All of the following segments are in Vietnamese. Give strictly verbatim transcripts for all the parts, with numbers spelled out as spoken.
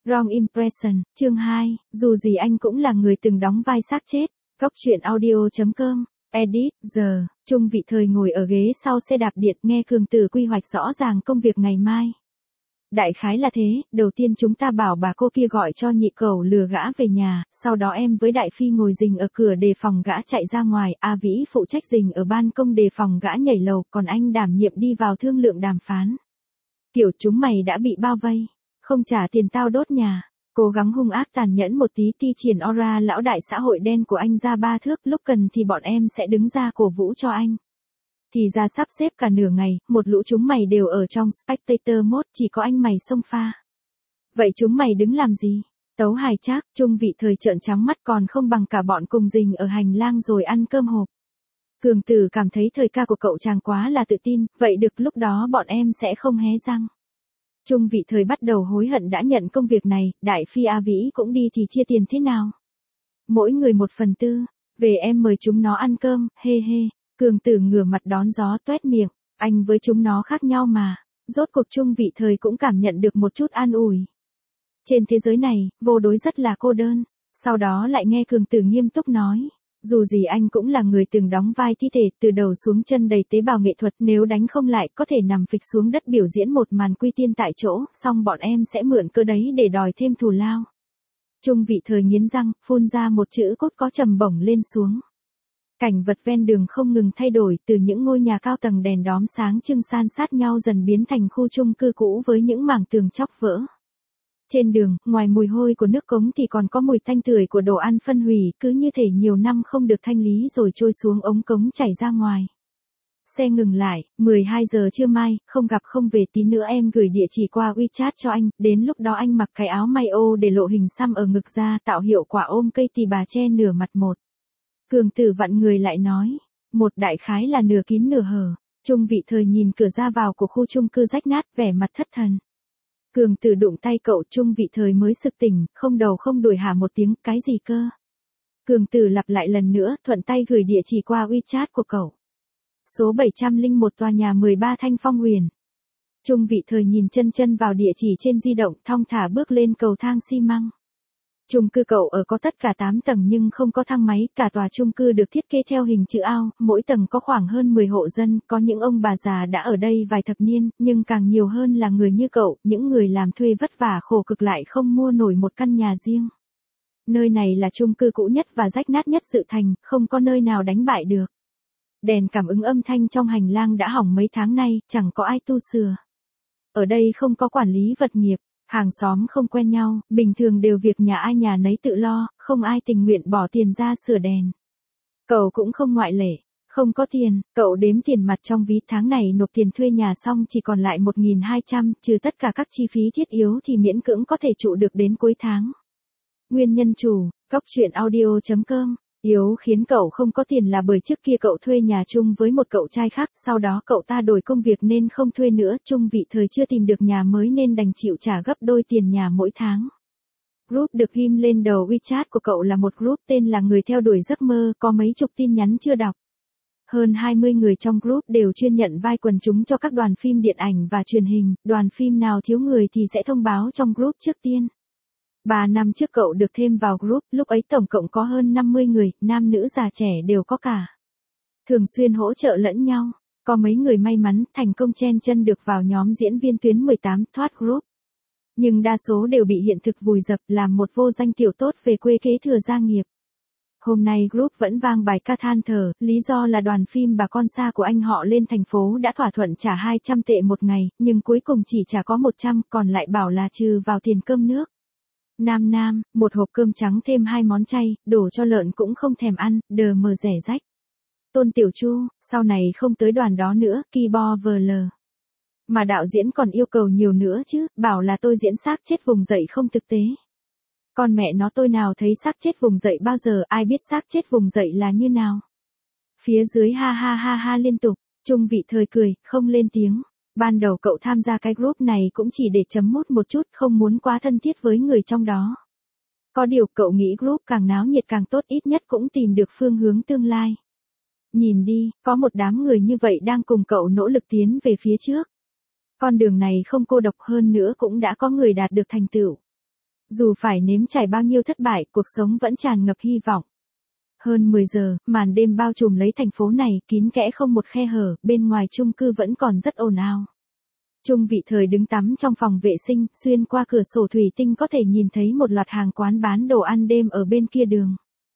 Wrong Impression, chương hai, dù gì anh cũng là người từng đóng vai xác chết. Góc truyện audio chấm com, edit, giờ, Trung Vị Thời ngồi ở ghế sau xe đạp điện nghe Cường Tử quy hoạch rõ ràng công việc ngày mai. Đại khái là thế, đầu tiên chúng ta bảo bà cô kia gọi cho nhị cẩu lừa gã về nhà, sau đó em với Đại Phi ngồi rình ở cửa đề phòng gã chạy ra ngoài, A Vĩ phụ trách rình ở ban công đề phòng gã nhảy lầu, còn anh đảm nhiệm đi vào thương lượng đàm phán. Kiểu chúng mày đã bị bao vây, không trả tiền tao đốt nhà, cố gắng hung ác tàn nhẫn một tí ti triển aura lão đại xã hội đen của anh ra ba thước, lúc cần thì bọn em sẽ đứng ra cổ vũ cho anh. Thì ra sắp xếp cả nửa ngày, một lũ chúng mày đều ở trong spectator mode, chỉ có anh mày xông pha. Vậy chúng mày đứng làm gì? Tấu hài trác, Trung Vị Thời trợn trắng mắt còn không bằng cả bọn cùng rình ở hành lang rồi ăn cơm hộp. Cường Tử cảm thấy thời ca của cậu chàng quá là tự tin, vậy được lúc đó bọn em sẽ không hé răng. Trung Vị Thời bắt đầu hối hận đã nhận công việc này, Đại Phi A Vĩ cũng đi thì chia tiền thế nào? Mỗi người một phần tư, về em mời chúng nó ăn cơm, hê hê. Cường Tử ngửa mặt đón gió toét miệng, anh với chúng nó khác nhau mà, rốt cuộc Trung Vị Thời cũng cảm nhận được một chút an ủi. Trên thế giới này, vô đối rất là cô đơn, sau đó lại nghe Cường Tử nghiêm túc nói, dù gì anh cũng là người từng đóng vai thi thể từ đầu xuống chân đầy tế bào nghệ thuật, nếu đánh không lại có thể nằm phịch xuống đất biểu diễn một màn quy tiên tại chỗ, xong bọn em sẽ mượn cơ đấy để đòi thêm thù lao. Trung Vị Thời nghiến răng, phun ra một chữ cốt có trầm bổng lên xuống. Cảnh vật ven đường không ngừng thay đổi, từ những ngôi nhà cao tầng đèn đóm sáng trưng san sát nhau dần biến thành khu chung cư cũ với những mảng tường chóc vỡ. Trên đường, ngoài mùi hôi của nước cống thì còn có mùi tanh tưởi của đồ ăn phân hủy, cứ như thể nhiều năm không được thanh lý rồi trôi xuống ống cống chảy ra ngoài. Xe ngừng lại, mười hai giờ trưa mai, không gặp không về, tí nữa em gửi địa chỉ qua WeChat cho anh, đến lúc đó anh mặc cái áo may ô để lộ hình xăm ở ngực ra, tạo hiệu quả ôm cây tỳ bà che nửa mặt một. Cường Tử vặn người lại nói, một đại khái là nửa kín nửa hở. Trung Vị Thời nhìn cửa ra vào của khu chung cư rách nát, vẻ mặt thất thần. Cường Tử đụng tay cậu, Trung Vị Thời mới sực tỉnh, không đầu không đuổi hả một tiếng, cái gì cơ? Cường Tử lặp lại lần nữa, thuận tay gửi địa chỉ qua WeChat của cậu. Số bảy trăm lẻ một tòa nhà mười ba Thanh Phong Huyền. Trung Vị Thời nhìn chân chân vào địa chỉ trên di động, thong thả bước lên cầu thang xi măng. Chung cư cậu ở có tất cả tám tầng nhưng không có thang máy, cả tòa chung cư được thiết kế theo hình chữ ao, mỗi tầng có khoảng hơn mười hộ dân, có những ông bà già đã ở đây vài thập niên, nhưng càng nhiều hơn là người như cậu, những người làm thuê vất vả khổ cực lại không mua nổi một căn nhà riêng. Nơi này là chung cư cũ nhất và rách nát nhất dự thành, không có nơi nào đánh bại được. Đèn cảm ứng âm thanh trong hành lang đã hỏng mấy tháng nay, chẳng có ai tu sửa. Ở đây không có quản lý vật nghiệp. Hàng xóm không quen nhau, bình thường đều việc nhà ai nhà nấy tự lo, không ai tình nguyện bỏ tiền ra sửa đèn. Cậu cũng không ngoại lệ, không có tiền, cậu đếm tiền mặt trong ví, tháng này nộp tiền thuê nhà xong chỉ còn lại một nghìn hai trăm, trừ tất cả các chi phí thiết yếu thì miễn cưỡng có thể trụ được đến cuối tháng. Nguyên nhân chủ, góc truyện audio chấm com. Yếu khiến cậu không có tiền là bởi trước kia cậu thuê nhà chung với một cậu trai khác, sau đó cậu ta đổi công việc nên không thuê nữa, Trung Vị Thời chưa tìm được nhà mới nên đành chịu trả gấp đôi tiền nhà mỗi tháng. Group được ghim lên đầu WeChat của cậu là một group tên là Người Theo Đuổi Giấc Mơ, có mấy chục tin nhắn chưa đọc. Hơn hai mươi người trong group đều chuyên nhận vai quần chúng cho các đoàn phim điện ảnh và truyền hình, đoàn phim nào thiếu người thì sẽ thông báo trong group trước tiên. Ba năm trước cậu được thêm vào group, lúc ấy tổng cộng có hơn năm mươi người, nam nữ già trẻ đều có cả. Thường xuyên hỗ trợ lẫn nhau, có mấy người may mắn thành công chen chân được vào nhóm diễn viên tuyến mười tám thoát group. Nhưng đa số đều bị hiện thực vùi dập, làm một vô danh tiểu tốt về quê kế thừa gia nghiệp. Hôm nay group vẫn vang bài ca than thở, lý do là đoàn phim Bà Con Xa của anh họ lên thành phố đã thỏa thuận trả hai trăm tệ một ngày, nhưng cuối cùng chỉ trả có một trăm, còn lại bảo là trừ vào tiền cơm nước. Nam Nam, một hộp cơm trắng thêm hai món chay, đổ cho lợn cũng không thèm ăn, đờ mờ rẻ rách. Tôn Tiểu Chu, sau này không tới đoàn đó nữa, ki bo vờ lờ. Mà đạo diễn còn yêu cầu nhiều nữa chứ, bảo là tôi diễn xác chết vùng dậy không thực tế. Con mẹ nó tôi nào thấy xác chết vùng dậy bao giờ, ai biết xác chết vùng dậy là như nào. Phía dưới ha ha ha ha liên tục, Trung Vị Thời cười, không lên tiếng. Ban đầu cậu tham gia cái group này cũng chỉ để chấm mút một chút, không muốn quá thân thiết với người trong đó. Có điều cậu nghĩ group càng náo nhiệt càng tốt, ít nhất cũng tìm được phương hướng tương lai. Nhìn đi, có một đám người như vậy đang cùng cậu nỗ lực tiến về phía trước. Con đường này không cô độc, hơn nữa cũng đã có người đạt được thành tựu. Dù phải nếm trải bao nhiêu thất bại, cuộc sống vẫn tràn ngập hy vọng. Hơn mười giờ, màn đêm bao trùm lấy thành phố này, kín kẽ không một khe hở, bên ngoài chung cư vẫn còn rất ồn ào. Trung Vị Thời đứng tắm trong phòng vệ sinh, xuyên qua cửa sổ thủy tinh có thể nhìn thấy một loạt hàng quán bán đồ ăn đêm ở bên kia đường.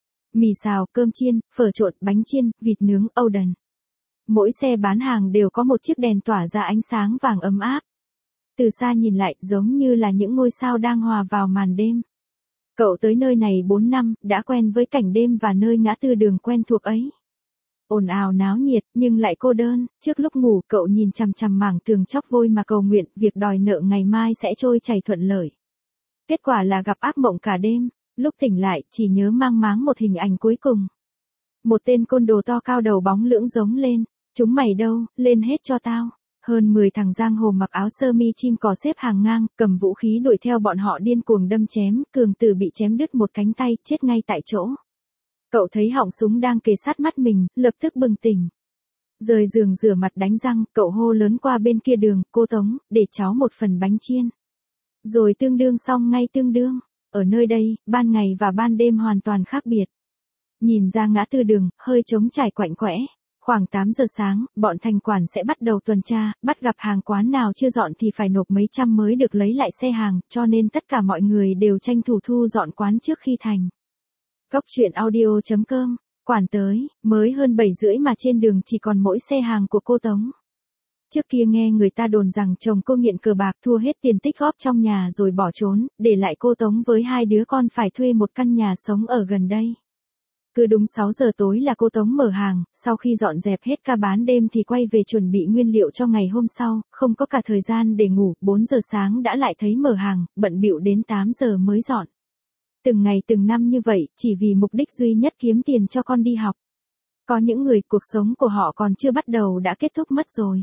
Mì xào, cơm chiên, phở trộn, bánh chiên, vịt nướng, âu đần. Mỗi xe bán hàng đều có một chiếc đèn tỏa ra ánh sáng vàng ấm áp. Từ xa nhìn lại, giống như là những ngôi sao đang hòa vào màn đêm. Cậu tới nơi này bốn năm, đã quen với cảnh đêm và nơi ngã tư đường quen thuộc ấy. Ồn ào náo nhiệt, nhưng lại cô đơn, trước lúc ngủ cậu nhìn chằm chằm mảng tường chóc vôi mà cầu nguyện, việc đòi nợ ngày mai sẽ trôi chảy thuận lợi. Kết quả là gặp ác mộng cả đêm, lúc tỉnh lại, chỉ nhớ mang máng một hình ảnh cuối cùng. Một tên côn đồ to cao đầu bóng lưỡng giống lên, chúng mày đâu, lên hết cho tao. Hơn mười thằng giang hồ mặc áo sơ mi chim cò xếp hàng ngang, cầm vũ khí đuổi theo bọn họ điên cuồng đâm chém, Cường Tử bị chém đứt một cánh tay, chết ngay tại chỗ. Cậu thấy họng súng đang kề sát mắt mình, lập tức bừng tỉnh. Rời giường rửa mặt đánh răng, cậu hô lớn qua bên kia đường, cô Tống, để cháu một phần bánh chiên. Rồi tương đương xong ngay tương đương. Ở nơi đây, ban ngày và ban đêm hoàn toàn khác biệt. Nhìn ra ngã tư đường, hơi trống trải quạnh quẽ. Khoảng tám giờ sáng, bọn thành quản sẽ bắt đầu tuần tra, bắt gặp hàng quán nào chưa dọn thì phải nộp mấy trăm mới được lấy lại xe hàng, cho nên tất cả mọi người đều tranh thủ thu dọn quán trước khi thành. Góc truyện audio chấm com, quản tới, mới hơn bảy rưỡi mà trên đường chỉ còn mỗi xe hàng của cô Tống. Trước kia nghe người ta đồn rằng chồng cô nghiện cờ bạc thua hết tiền tích góp trong nhà rồi bỏ trốn, để lại cô Tống với hai đứa con phải thuê một căn nhà sống ở gần đây. Cứ đúng sáu giờ tối là cô Tống mở hàng, sau khi dọn dẹp hết ca bán đêm thì quay về chuẩn bị nguyên liệu cho ngày hôm sau, không có cả thời gian để ngủ, bốn giờ sáng đã lại thấy mở hàng, bận bịu đến tám giờ mới dọn. Từng ngày từng năm như vậy, chỉ vì mục đích duy nhất kiếm tiền cho con đi học. Có những người cuộc sống của họ còn chưa bắt đầu đã kết thúc mất rồi.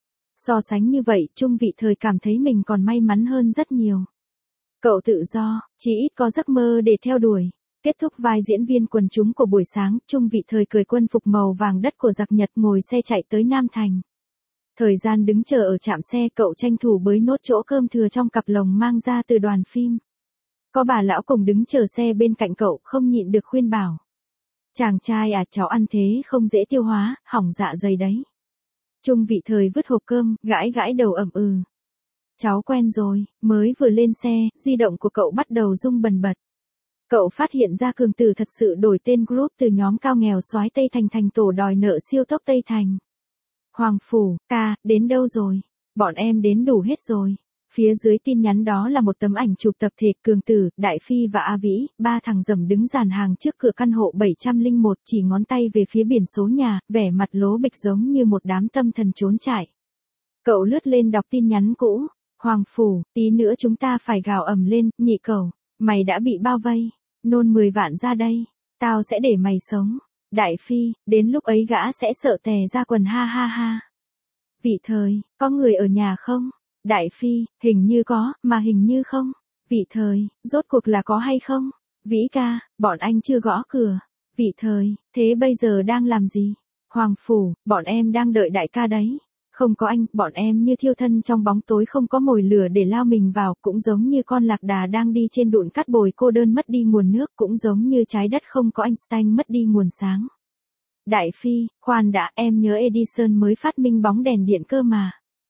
So sánh như vậy, Trung Vị Thời cảm thấy mình còn may mắn hơn rất nhiều. Cậu tự do, chỉ ít có giấc mơ để theo đuổi. Kết thúc vai diễn viên quần chúng của buổi sáng, Trung Vị Thời cởi quân phục màu vàng đất của giặc Nhật ngồi xe chạy tới Nam Thành. Thời gian đứng chờ ở trạm xe cậu tranh thủ bới nốt chỗ cơm thừa trong cặp lồng mang ra từ đoàn phim. Có bà lão cùng đứng chờ xe bên cạnh cậu không nhịn được khuyên bảo. Chàng trai à, cháu ăn thế không dễ tiêu hóa, hỏng dạ dày đấy. Trung Vị Thời vứt hộp cơm, gãi gãi đầu ậm ừ. Cháu quen rồi, mới vừa lên xe, di động của cậu bắt đầu rung bần bật. Cậu phát hiện ra Cường Tử thật sự đổi tên group từ nhóm cao nghèo soái Tây Thành thành tổ đòi nợ siêu tốc Tây Thành. Hoàng Phủ, ca, đến đâu rồi? Bọn em đến đủ hết rồi. Phía dưới tin nhắn đó là một tấm ảnh chụp tập thể Cường Tử, Đại Phi và A Vĩ, ba thằng dầm đứng dàn hàng trước cửa căn hộ bảy không một chỉ ngón tay về phía biển số nhà, vẻ mặt lố bịch giống như một đám tâm thần trốn chạy. Cậu lướt lên đọc tin nhắn cũ. Hoàng Phủ, tí nữa chúng ta phải gào ầm lên, nhị cẩu, mày đã bị bao vây. Nôn mười vạn ra đây, tao sẽ để mày sống. Đại Phi, đến lúc ấy gã sẽ sợ tè ra quần ha ha ha. Vị Thời, có người ở nhà không? Đại Phi, hình như có, mà hình như không. Vị Thời, rốt cuộc là có hay không? Vĩ ca, bọn anh chưa gõ cửa. Vị Thời, thế bây giờ đang làm gì? Hoàng Phủ, bọn em đang đợi đại ca đấy. Không có anh, bọn em như thiêu thân trong bóng tối không có mồi lửa để lao mình vào, cũng giống như con lạc đà đang đi trên đụn cát bồi cô đơn mất đi nguồn nước, cũng giống như trái đất không có Einstein mất đi nguồn sáng. Đại Phi, khoan đã, em nhớ Edison mới phát minh bóng đèn điện cơ mà.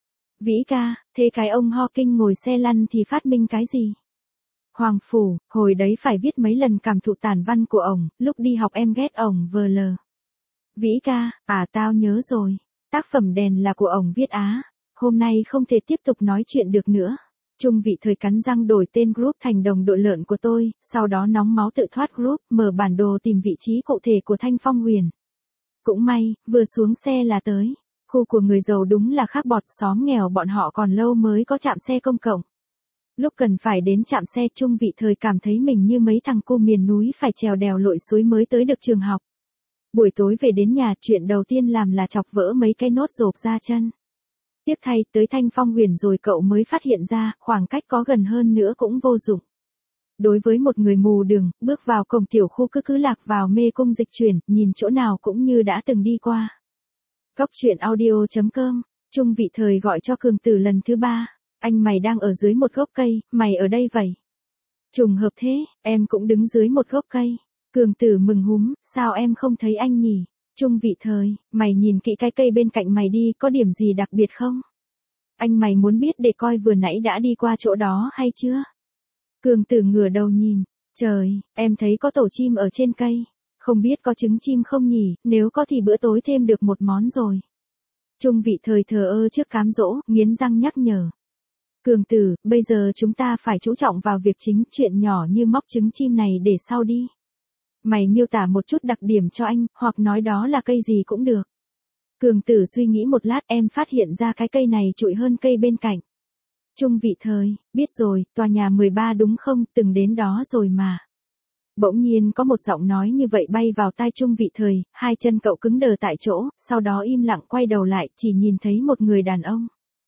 Vĩ ca, thế cái ông Hawking ngồi xe lăn thì phát minh cái gì? Hoàng Phủ, hồi đấy phải viết mấy lần cảm thụ tản văn của ổng, lúc đi học em ghét ổng vờ lờ. Vĩ ca, à tao nhớ rồi. Tác phẩm đèn là của ổng viết á. Hôm nay không thể tiếp tục nói chuyện được nữa. Trung Vị Thời cắn răng đổi tên group thành đồng đội lợn của tôi, sau đó nóng máu tự thoát group, mở bản đồ tìm vị trí cụ thể của Thanh Phong Huyền. Cũng may, vừa xuống xe là tới. Khu của người giàu đúng là khác bọt, xóm nghèo bọn họ còn lâu mới có trạm xe công cộng. Lúc cần phải đến trạm xe, Trung Vị Thời cảm thấy mình như mấy thằng cu miền núi phải trèo đèo lội suối mới tới được trường học. Buổi tối về đến nhà, chuyện đầu tiên làm là chọc vỡ mấy cái nốt rộp ra chân. Tiếc thay, tới Thanh Phong Huyền rồi cậu mới phát hiện ra, khoảng cách có gần hơn nữa cũng vô dụng. Đối với một người mù đường, bước vào cổng tiểu khu cứ cứ lạc vào mê cung dịch chuyển, nhìn chỗ nào cũng như đã từng đi qua. Góc truyện audio chấm com, Trung Vị Thời gọi cho Cường Tử lần thứ ba. Anh mày đang ở dưới một gốc cây, mày ở đây vậy. Trùng hợp thế, em cũng đứng dưới một gốc cây. Cường Tử mừng húm, sao em không thấy anh nhỉ? Trung Vị Thời, mày nhìn kỹ cái cây bên cạnh mày đi, có điểm gì đặc biệt không? Anh mày muốn biết để coi vừa nãy đã đi qua chỗ đó hay chưa? Cường Tử ngửa đầu nhìn, trời, em thấy có tổ chim ở trên cây. Không biết có trứng chim không nhỉ, nếu có thì bữa tối thêm được một món rồi. Trung Vị Thời thờ ơ trước cám dỗ, nghiến răng nhắc nhở. Cường Tử, bây giờ chúng ta phải chú trọng vào việc chính, chuyện nhỏ như móc trứng chim này để sau đi. Mày miêu tả một chút đặc điểm cho anh, hoặc nói đó là cây gì cũng được. Cường Tử suy nghĩ một lát, em phát hiện ra cái cây này trụi hơn cây bên cạnh. Trung Vị Thời, biết rồi, tòa nhà mười ba đúng không, từng đến đó rồi mà. Bỗng nhiên có một giọng nói như vậy bay vào tai Trung Vị Thời, hai chân cậu cứng đờ tại chỗ, sau đó im lặng quay đầu lại, chỉ nhìn thấy một người đàn ông.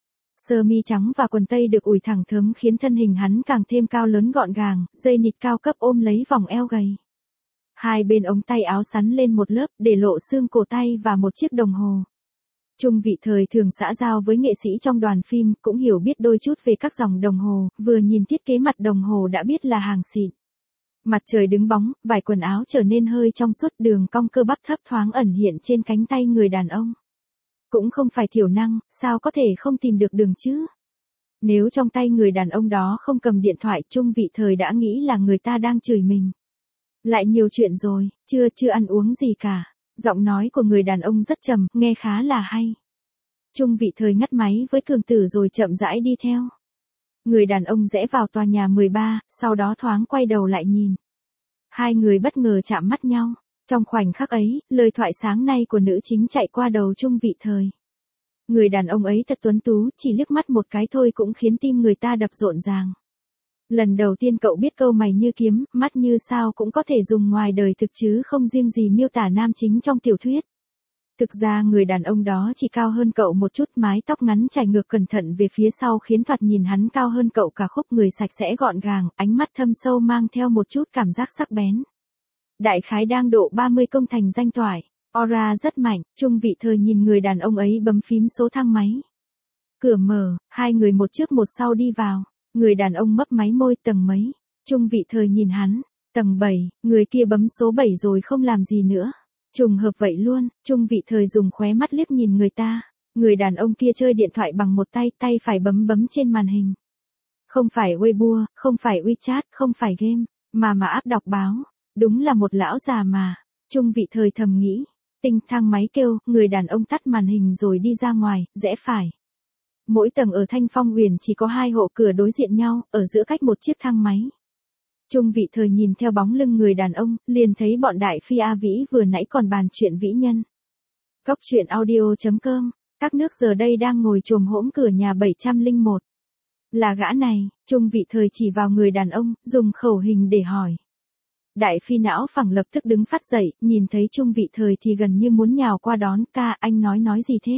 Sơ mi trắng và quần tây được ủi thẳng thớm khiến thân hình hắn càng thêm cao lớn gọn gàng, dây nịt cao cấp ôm lấy vòng eo gầy. Hai bên ống tay áo sắn lên một lớp để lộ xương cổ tay và một chiếc đồng hồ. Trung Vị Thời thường xã giao với nghệ sĩ trong đoàn phim, cũng hiểu biết đôi chút về các dòng đồng hồ, vừa nhìn thiết kế mặt đồng hồ đã biết là hàng xịn. Mặt trời đứng bóng, vải quần áo trở nên hơi trong suốt, đường cong cơ bắp thấp thoáng ẩn hiện trên cánh tay người đàn ông. Cũng không phải thiểu năng, sao có thể không tìm được đường chứ? Nếu trong tay người đàn ông đó không cầm điện thoại, Trung Vị Thời đã nghĩ là người ta đang chửi mình. Lại nhiều chuyện rồi, chưa chưa ăn uống gì cả. Giọng nói của người đàn ông rất trầm, nghe khá là hay. Trung Vị Thời ngắt máy với Cường Tử rồi chậm rãi đi theo. Người đàn ông rẽ vào tòa nhà mười ba, sau đó thoáng quay đầu lại nhìn. Hai người bất ngờ chạm mắt nhau. Trong khoảnh khắc ấy, lời thoại sáng nay của nữ chính chạy qua đầu Trung Vị Thời. Người đàn ông ấy thật tuấn tú, chỉ liếc mắt một cái thôi cũng khiến tim người ta đập rộn ràng. Lần đầu tiên cậu biết câu mày như kiếm, mắt như sao cũng có thể dùng ngoài đời thực chứ không riêng gì miêu tả nam chính trong tiểu thuyết. Thực ra người đàn ông đó chỉ cao hơn cậu một chút, mái tóc ngắn chải ngược cẩn thận về phía sau khiến thoạt nhìn hắn cao hơn cậu cả khúc, người sạch sẽ gọn gàng, ánh mắt thâm sâu mang theo một chút cảm giác sắc bén. Đại khái đang độ ba mươi công thành danh toại, aura rất mạnh. Trung Vị Thời nhìn người đàn ông ấy bấm phím số thang máy. Cửa mở, hai người một trước một sau đi vào. Người đàn ông mấp máy môi, tầng mấy? Trung Vị Thời nhìn hắn, tầng bảy, người kia bấm số bảy rồi không làm gì nữa. Trùng hợp vậy luôn, Trung Vị Thời dùng khóe mắt liếc nhìn người ta. Người đàn ông kia chơi điện thoại bằng một tay, tay phải bấm bấm trên màn hình. Không phải Weibo, không phải WeChat, không phải game, mà mà app đọc báo. Đúng là một lão già mà. Trung Vị Thời thầm nghĩ. Tinh thang máy kêu, người đàn ông tắt màn hình rồi đi ra ngoài, rẽ phải. Mỗi tầng ở Thanh Phong Uyển chỉ có hai hộ cửa đối diện nhau, ở giữa cách một chiếc thang máy. Trung Vị Thời nhìn theo bóng lưng người đàn ông, liền thấy bọn Đại Phi A Vĩ vừa nãy còn bàn chuyện vĩ nhân. Cốc truyện audio chấm com, các nước giờ đây đang ngồi chồm hỗn cửa nhà bảy trăm lẻ một. Là gã này, Trung Vị Thời chỉ vào người đàn ông, dùng khẩu hình để hỏi. Đại Phi não phẳng lập tức đứng phát dậy, nhìn thấy Trung Vị Thời thì gần như muốn nhào qua đón. Ca, anh nói nói gì thế?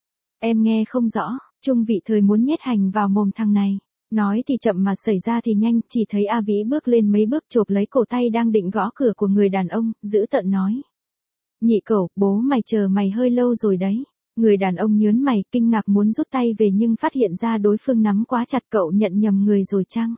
Em nghe không rõ. Trung Vị Thời muốn nhét hành vào mồm thằng này. Nói thì chậm mà xảy ra thì nhanh, chỉ thấy A Vĩ bước lên mấy bước chộp lấy cổ tay đang định gõ cửa của người đàn ông, giữ tợn nói. Nhị cẩu, bố mày chờ mày hơi lâu rồi đấy. Người đàn ông nhớn mày, kinh ngạc muốn rút tay về nhưng phát hiện ra đối phương nắm quá chặt, cậu nhận nhầm người rồi chăng?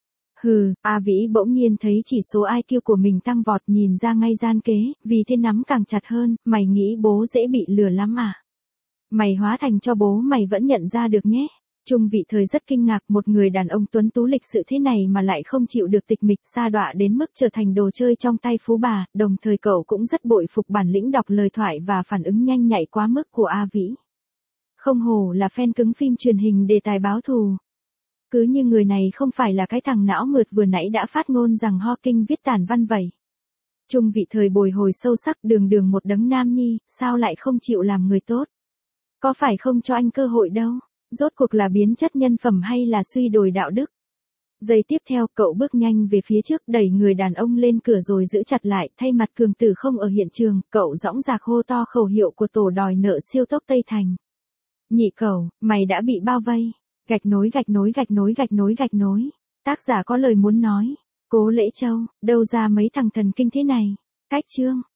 Hừ, A Vĩ bỗng nhiên thấy chỉ số i kiu của mình tăng vọt, nhìn ra ngay gian kế, vì thế nắm càng chặt hơn. Mày nghĩ bố dễ bị lừa lắm à? Mày hóa thành cho bố mày vẫn nhận ra được nhé. Trung Vị Thời rất kinh ngạc, một người đàn ông tuấn tú lịch sự thế này mà lại không chịu được tịch mịch, sa đọa đến mức trở thành đồ chơi trong tay phú bà, đồng thời cậu cũng rất bội phục bản lĩnh đọc lời thoại và phản ứng nhanh nhạy quá mức của A Vĩ. Không hổ là fan cứng phim truyền hình đề tài báo thù. Cứ như người này không phải là cái thằng não mượt vừa nãy đã phát ngôn rằng Hawking viết tản văn vậy. Trung Vị Thời bồi hồi sâu sắc, đường đường một đấng nam nhi, sao lại không chịu làm người tốt? Có phải không cho anh cơ hội đâu? Rốt cuộc là biến chất nhân phẩm hay là suy đồi đạo đức? Giây tiếp theo, cậu bước nhanh về phía trước, đẩy người đàn ông lên cửa rồi giữ chặt lại, thay mặt Cường Tử không ở hiện trường, cậu dõng dạc hô to khẩu hiệu của tổ đòi nợ siêu tốc Tây Thành. Nhị cẩu, mày đã bị bao vây. Gạch nối gạch nối gạch nối gạch nối gạch nối. Tác giả có lời muốn nói. Cố Lễ Châu, đâu ra mấy thằng thần kinh thế này? Cách chương.